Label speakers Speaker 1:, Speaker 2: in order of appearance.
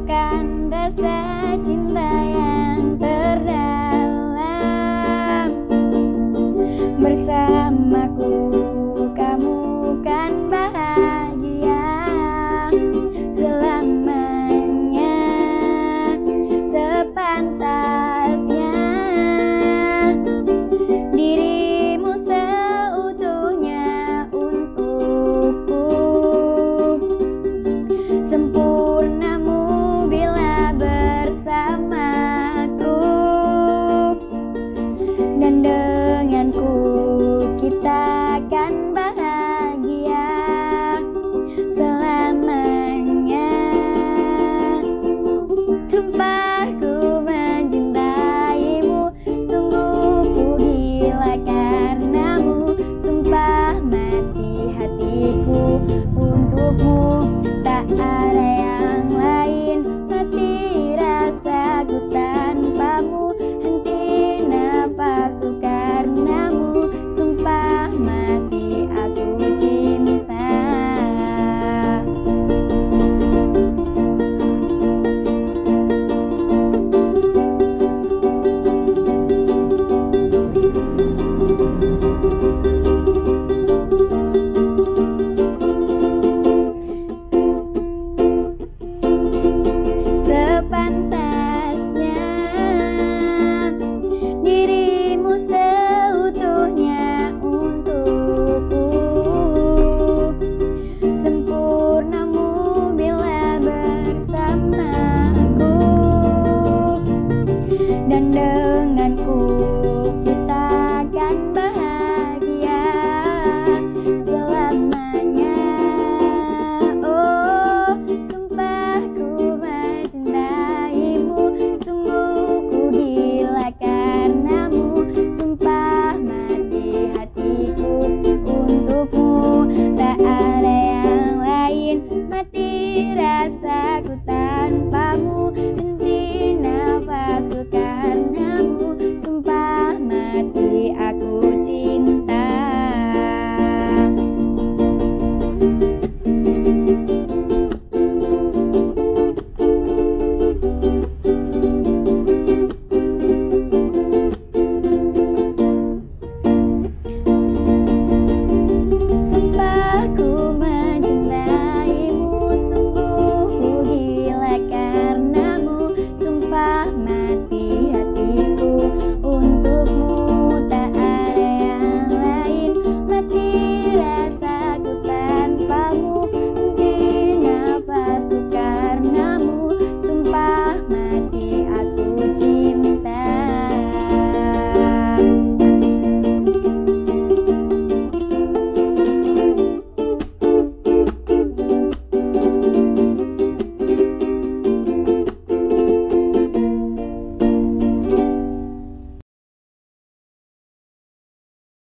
Speaker 1: menyatukan rasa cinta yang terdalam. Bersamaku kamu kan bahagia selamanya. Sepantasnya dirimu seutuhnya untukku. Sempurnamu bila bersamaku, dan denganku kita akan bahagia selamanya. Sumpah ku mencintaimu, sungguh ku gila karenamu. Sumpah mati hatiku untukmu, tak ada yang lain. Mati rasaku tanpamu, henti nafasku karenamu. Sumpah mati aku cinta. Sepantasnya dirimu seutuhnya untukku. Sempurnamu bila bersamaku, dan denganku kita akan bahagia selamanya. Oh, sumpah ku mencintaimu, sungguh ku gila karenamu. Sumpah mati hatiku untukmu, tak ada yang lain. Mati rasaku